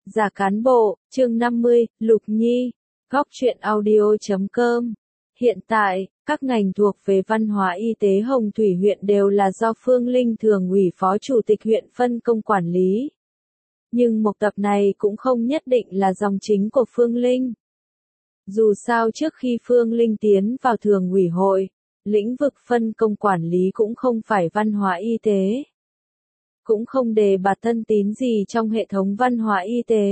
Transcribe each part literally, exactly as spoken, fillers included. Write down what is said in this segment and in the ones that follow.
Giả cán bộ, chương năm mươi, Lục Nhi, góc truyện audio chấm com. Hiện tại, các ngành thuộc về văn hóa y tế Hồng Thủy huyện đều là do Phương Linh Thường ủy phó chủ tịch huyện phân công quản lý. Nhưng mộc tập này cũng không nhất định là dòng chính của Phương Linh. Dù sao trước khi Phương Linh tiến vào thường ủy hội, lĩnh vực phân công quản lý cũng không phải văn hóa y tế. Cũng không đề bạt thân tín gì trong hệ thống văn hóa y tế.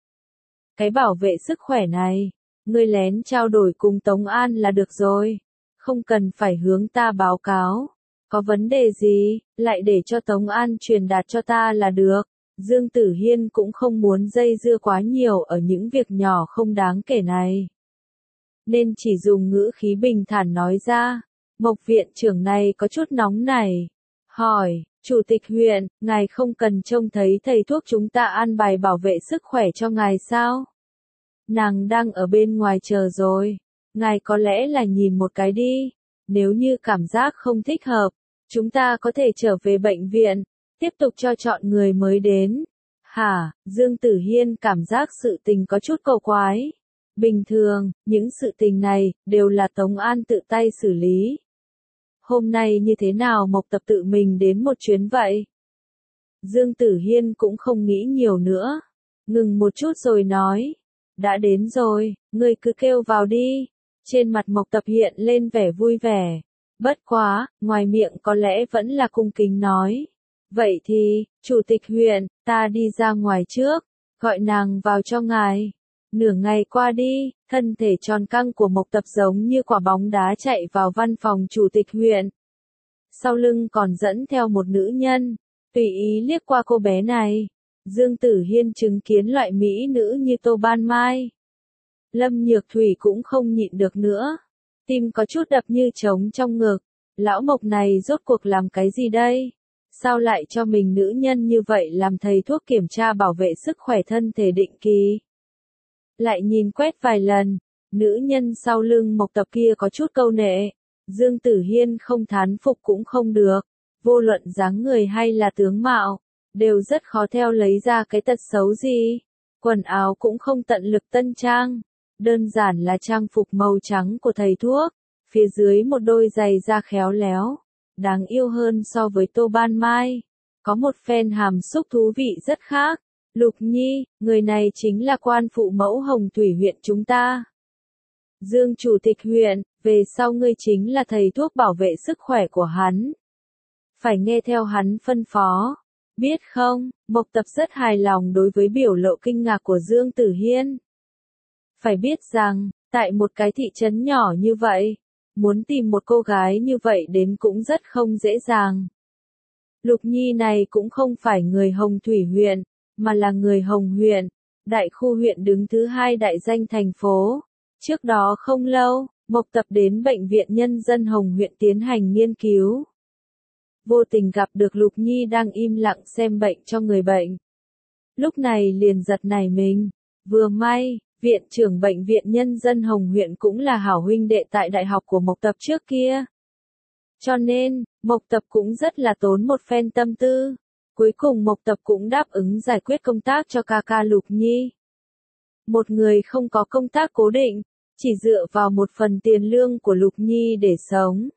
Cái bảo vệ sức khỏe này, ngươi lén trao đổi cùng Tống An là được rồi. Không cần phải hướng ta báo cáo. Có vấn đề gì, lại để cho Tống An truyền đạt cho ta là được. Dương Tử Hiên cũng không muốn dây dưa quá nhiều ở những việc nhỏ không đáng kể này. Nên chỉ dùng ngữ khí bình thản nói ra. Mộc viện trưởng này có chút nóng này. Hỏi, Chủ tịch huyện, ngài không cần trông thấy thầy thuốc chúng ta an bài bảo vệ sức khỏe cho ngài sao? Nàng đang ở bên ngoài chờ rồi. Ngài có lẽ là nhìn một cái đi. Nếu như cảm giác không thích hợp, chúng ta có thể trở về bệnh viện, tiếp tục cho chọn người mới đến. Hả, Dương Tử Hiên cảm giác sự tình có chút cầu quái. Bình thường, những sự tình này, đều là Tống An tự tay xử lý. Hôm nay như thế nào Mộc Tập tự mình đến một chuyến vậy? Dương Tử Hiên cũng không nghĩ nhiều nữa. Ngừng một chút rồi nói. Đã đến rồi, ngươi cứ kêu vào đi. Trên mặt Mộc Tập hiện lên vẻ vui vẻ. Bất quá, ngoài miệng có lẽ vẫn là cung kính nói. Vậy thì, Chủ tịch huyện, ta đi ra ngoài trước, gọi nàng vào cho ngài. Nửa ngày qua đi, thân thể tròn căng của Mộc Tập giống như quả bóng đá chạy vào văn phòng chủ tịch huyện. Sau lưng còn dẫn theo một nữ nhân, tùy ý liếc qua cô bé này. Dương Tử Hiên chứng kiến loại mỹ nữ như Tô Ban Mai. Lâm Nhược Thủy cũng không nhịn được nữa. Tim có chút đập như trống trong ngực. Lão Mộc này rốt cuộc làm cái gì đây? Sao lại cho mình nữ nhân như vậy làm thầy thuốc kiểm tra bảo vệ sức khỏe thân thể định kỳ? Lại nhìn quét vài lần, nữ nhân sau lưng Mộc Tập kia có chút câu nệ. Dương Tử Hiên không thán phục cũng không được. Vô luận dáng người hay là tướng mạo, đều rất khó theo lấy ra cái tật xấu gì. Quần áo cũng không tận lực tân trang. Đơn giản là trang phục màu trắng của thầy thuốc. Phía dưới một đôi giày da khéo léo. Đáng yêu hơn so với Tô Ban Mai. Có một phen hàm xúc thú vị rất khác. Lục Nhi, người này chính là quan phụ mẫu Hồng Thủy huyện chúng ta. Dương Chủ tịch huyện, về sau ngươi chính là thầy thuốc bảo vệ sức khỏe của hắn. Phải nghe theo hắn phân phó. Biết không, Mộc Tập rất hài lòng đối với biểu lộ kinh ngạc của Dương Tử Hiên. Phải biết rằng, tại một cái thị trấn nhỏ như vậy, muốn tìm một cô gái như vậy đến cũng rất không dễ dàng. Lục Nhi này cũng không phải người Hồng Thủy huyện, mà là người Hồng huyện, đại khu huyện đứng thứ hai đại danh thành phố. Trước đó không lâu, Mộc Tập đến bệnh viện nhân dân Hồng huyện tiến hành nghiên cứu. Vô tình gặp được Lục Nhi đang im lặng xem bệnh cho người bệnh. Lúc này liền giật nảy mình. Vừa may, viện trưởng bệnh viện nhân dân Hồng huyện cũng là hảo huynh đệ tại đại học của Mộc Tập trước kia. Cho nên, Mộc Tập cũng rất là tốn một phen tâm tư. Cuối cùng Mộc Tập cũng đáp ứng giải quyết công tác cho ca ca Lục Nhi. Một người không có công tác cố định, chỉ dựa vào một phần tiền lương của Lục Nhi để sống.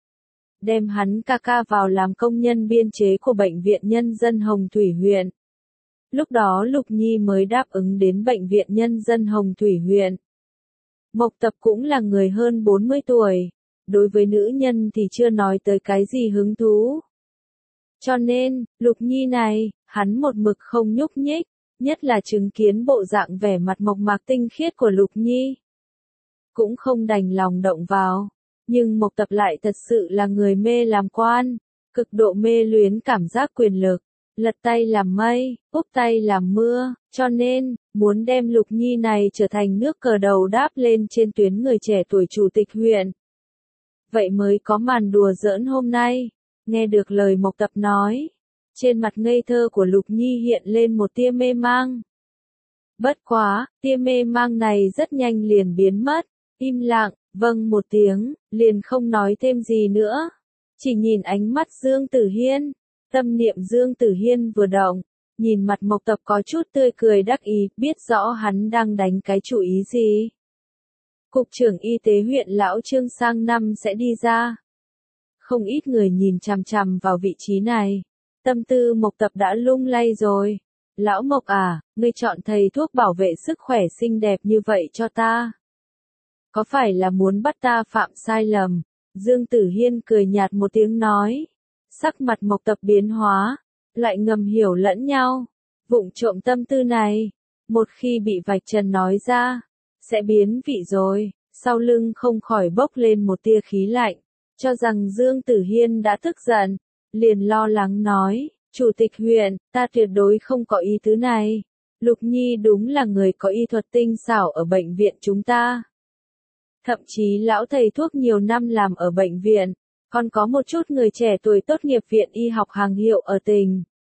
Đem hắn ca ca vào làm công nhân biên chế của bệnh viện nhân dân Hồng Thủy huyện. Lúc đó Lục Nhi mới đáp ứng đến bệnh viện nhân dân Hồng Thủy huyện. Mộc Tập cũng là người hơn bốn mươi tuổi. Đối với nữ nhân thì chưa nói tới cái gì hứng thú. Cho nên, Lục Nhi này, hắn một mực không nhúc nhích, nhất là chứng kiến bộ dạng vẻ mặt mộc mạc tinh khiết của Lục Nhi. Cũng không đành lòng động vào, nhưng Mộc Tập lại thật sự là người mê làm quan, cực độ mê luyến cảm giác quyền lực, lật tay làm mây, úp tay làm mưa, cho nên, muốn đem Lục Nhi này trở thành nước cờ đầu đáp lên trên tuyến người trẻ tuổi chủ tịch huyện. Vậy mới có màn đùa giỡn hôm nay. Nghe được lời Mộc Tập nói, trên mặt ngây thơ của Lục Nhi hiện lên một tia mê mang. Bất quá, tia mê mang này rất nhanh liền biến mất, im lặng, vâng một tiếng, liền không nói thêm gì nữa. Chỉ nhìn ánh mắt Dương Tử Hiên, tâm niệm Dương Tử Hiên vừa động, Nhìn mặt Mộc Tập có chút tươi cười đắc ý, biết rõ hắn đang đánh cái chủ ý gì. Cục trưởng y tế huyện Lão Trương sang năm sẽ đi ra. Không ít người nhìn chằm chằm vào vị trí này. Tâm tư Mộc Tập đã lung lay rồi. Lão Mộc à, ngươi chọn thầy thuốc bảo vệ sức khỏe xinh đẹp như vậy cho ta. Có phải là muốn bắt ta phạm sai lầm? Dương Tử Hiên cười nhạt một tiếng nói. Sắc mặt Mộc Tập biến hóa, lại ngầm hiểu lẫn nhau. Vụng trộm tâm tư này, một khi bị vạch trần nói ra, sẽ biến vị rồi. Sau lưng không khỏi bốc lên một tia khí lạnh, cho rằng Dương Tử Hiên đã tức giận, liền lo lắng nói, Chủ tịch huyện, ta tuyệt đối không có ý tứ này. Lục Nhi đúng là người có y thuật tinh xảo ở bệnh viện chúng ta. Thậm chí lão thầy thuốc nhiều năm làm ở bệnh viện, còn có một chút người trẻ tuổi tốt nghiệp viện y học hàng hiệu ở tỉnh.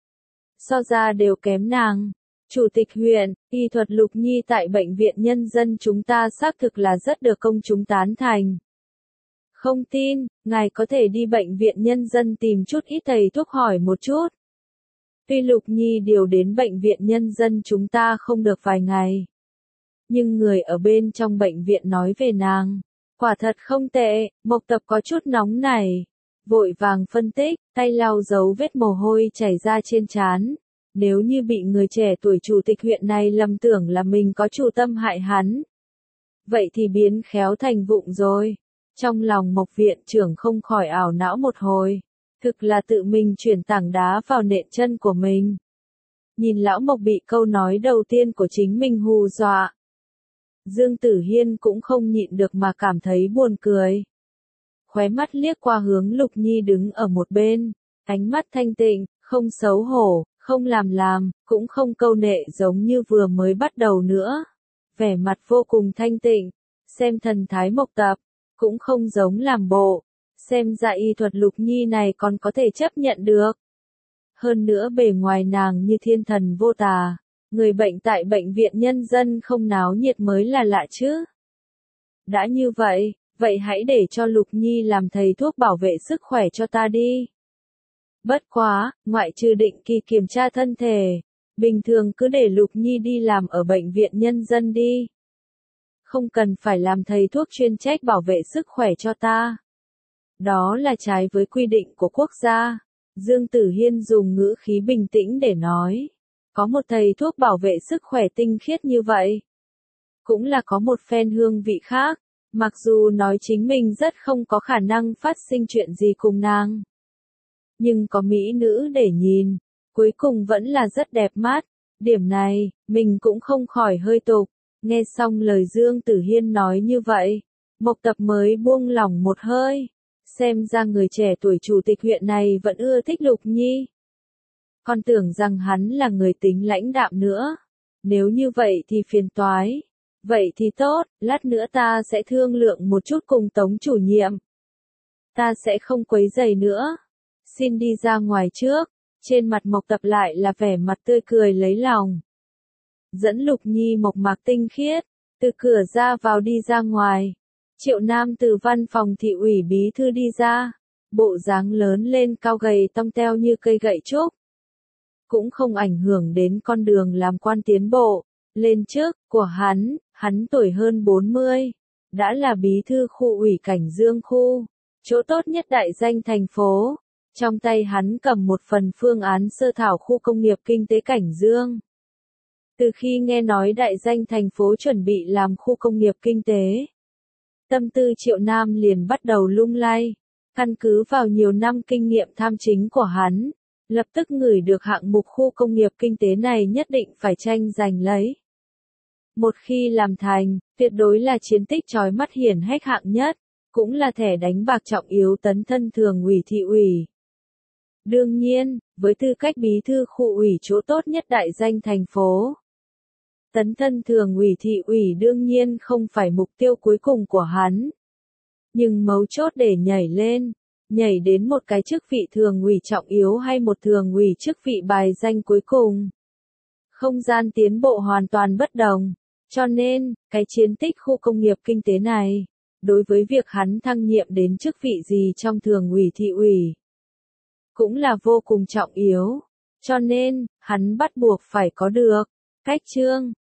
So ra đều kém nàng. Chủ tịch huyện, y thuật Lục Nhi tại bệnh viện nhân dân chúng ta xác thực là rất được công chúng tán thành. Không tin, ngài có thể đi bệnh viện nhân dân tìm chút ít thầy thuốc hỏi một chút. Tuy Lục Nhi điều đến bệnh viện nhân dân chúng ta không được vài ngày, nhưng người ở bên trong bệnh viện nói về nàng, quả thật không tệ. Mộc Tập có chút nóng này, vội vàng phân tích, tay lau dấu vết mồ hôi chảy ra trên trán. Nếu như bị người trẻ tuổi chủ tịch huyện này lầm tưởng là mình có chủ tâm hại hắn, vậy thì biến khéo thành vụng rồi. Trong lòng Mộc viện trưởng không khỏi ảo não một hồi, thực là tự mình chuyển tảng đá vào nện chân của mình. Nhìn lão Mộc bị câu nói đầu tiên của chính mình hù dọa, Dương Tử Hiên cũng không nhịn được mà cảm thấy buồn cười. Khóe mắt liếc qua hướng Lục Nhi đứng ở một bên, ánh mắt thanh tịnh, không xấu hổ, không làm làm, cũng không câu nệ giống như vừa mới bắt đầu nữa. Vẻ mặt vô cùng thanh tịnh, xem thần thái Mộc Tập, cũng không giống làm bộ, xem ra y thuật Lục Nhi này còn có thể chấp nhận được. Hơn nữa bề ngoài nàng như thiên thần vô tà, người bệnh tại bệnh viện nhân dân không náo nhiệt mới là lạ chứ. Đã như vậy, vậy hãy để cho Lục Nhi làm thầy thuốc bảo vệ sức khỏe cho ta đi. Bất quá, ngoại trừ định kỳ kiểm tra thân thể, bình thường cứ để Lục Nhi đi làm ở bệnh viện nhân dân đi. Không cần phải làm thầy thuốc chuyên trách bảo vệ sức khỏe cho ta. Đó là trái với quy định của quốc gia. Dương Tử Hiên dùng ngữ khí bình tĩnh để nói. Có một thầy thuốc bảo vệ sức khỏe tinh khiết như vậy, cũng là có một phen hương vị khác. Mặc dù nói chính mình rất không có khả năng phát sinh chuyện gì cùng nàng, nhưng có mỹ nữ để nhìn, cuối cùng vẫn là rất đẹp mắt. Điểm này, mình cũng không khỏi hơi tục. Nghe xong lời Dương Tử Hiên nói như vậy, Mộc Tập mới buông lỏng một hơi. Xem ra người trẻ tuổi chủ tịch huyện này vẫn ưa thích Lục Nhi. Còn tưởng rằng hắn là người tính lãnh đạm nữa. Nếu như vậy thì phiền toái. Vậy thì tốt, lát nữa ta sẽ thương lượng một chút cùng Tống chủ nhiệm. Ta sẽ không quấy rầy nữa. Xin đi ra ngoài trước. Trên mặt Mộc Tập lại là vẻ mặt tươi cười lấy lòng. Dẫn Lục Nhi mộc mạc tinh khiết, từ cửa ra vào đi ra ngoài. Triệu Nam từ văn phòng thị ủy bí thư đi ra, bộ dáng lớn lên cao gầy tông teo như cây gậy trúc. Cũng không ảnh hưởng đến con đường làm quan tiến bộ, lên chức của hắn, hắn tuổi hơn bốn mươi, đã là bí thư khu ủy Cảnh Dương khu, chỗ tốt nhất đại danh thành phố. Trong tay hắn cầm một phần phương án sơ thảo khu công nghiệp kinh tế Cảnh Dương. Từ khi nghe nói đại danh thành phố chuẩn bị làm khu công nghiệp kinh tế, tâm tư Triệu Nam liền bắt đầu lung lay. Căn cứ vào nhiều năm kinh nghiệm tham chính của hắn, lập tức ngửi được hạng mục khu công nghiệp kinh tế này nhất định phải tranh giành lấy. Một khi làm thành, tuyệt đối là chiến tích chói mắt hiển hách hạng nhất, cũng là thẻ đánh bạc trọng yếu tấn thân thường ủy thị ủy. Đương nhiên, với tư cách bí thư khu ủy chỗ tốt nhất đại danh thành phố, tấn thân thường ủy thị ủy đương nhiên không phải mục tiêu cuối cùng của hắn. Nhưng mấu chốt để nhảy lên, nhảy đến một cái chức vị thường ủy trọng yếu hay một thường ủy chức vị bài danh cuối cùng. Không gian tiến bộ hoàn toàn bất đồng, cho nên, cái chiến tích khu công nghiệp kinh tế này, đối với việc hắn thăng nhiệm đến chức vị gì trong thường ủy thị ủy, cũng là vô cùng trọng yếu. Cho nên, hắn bắt buộc phải có được cách chương.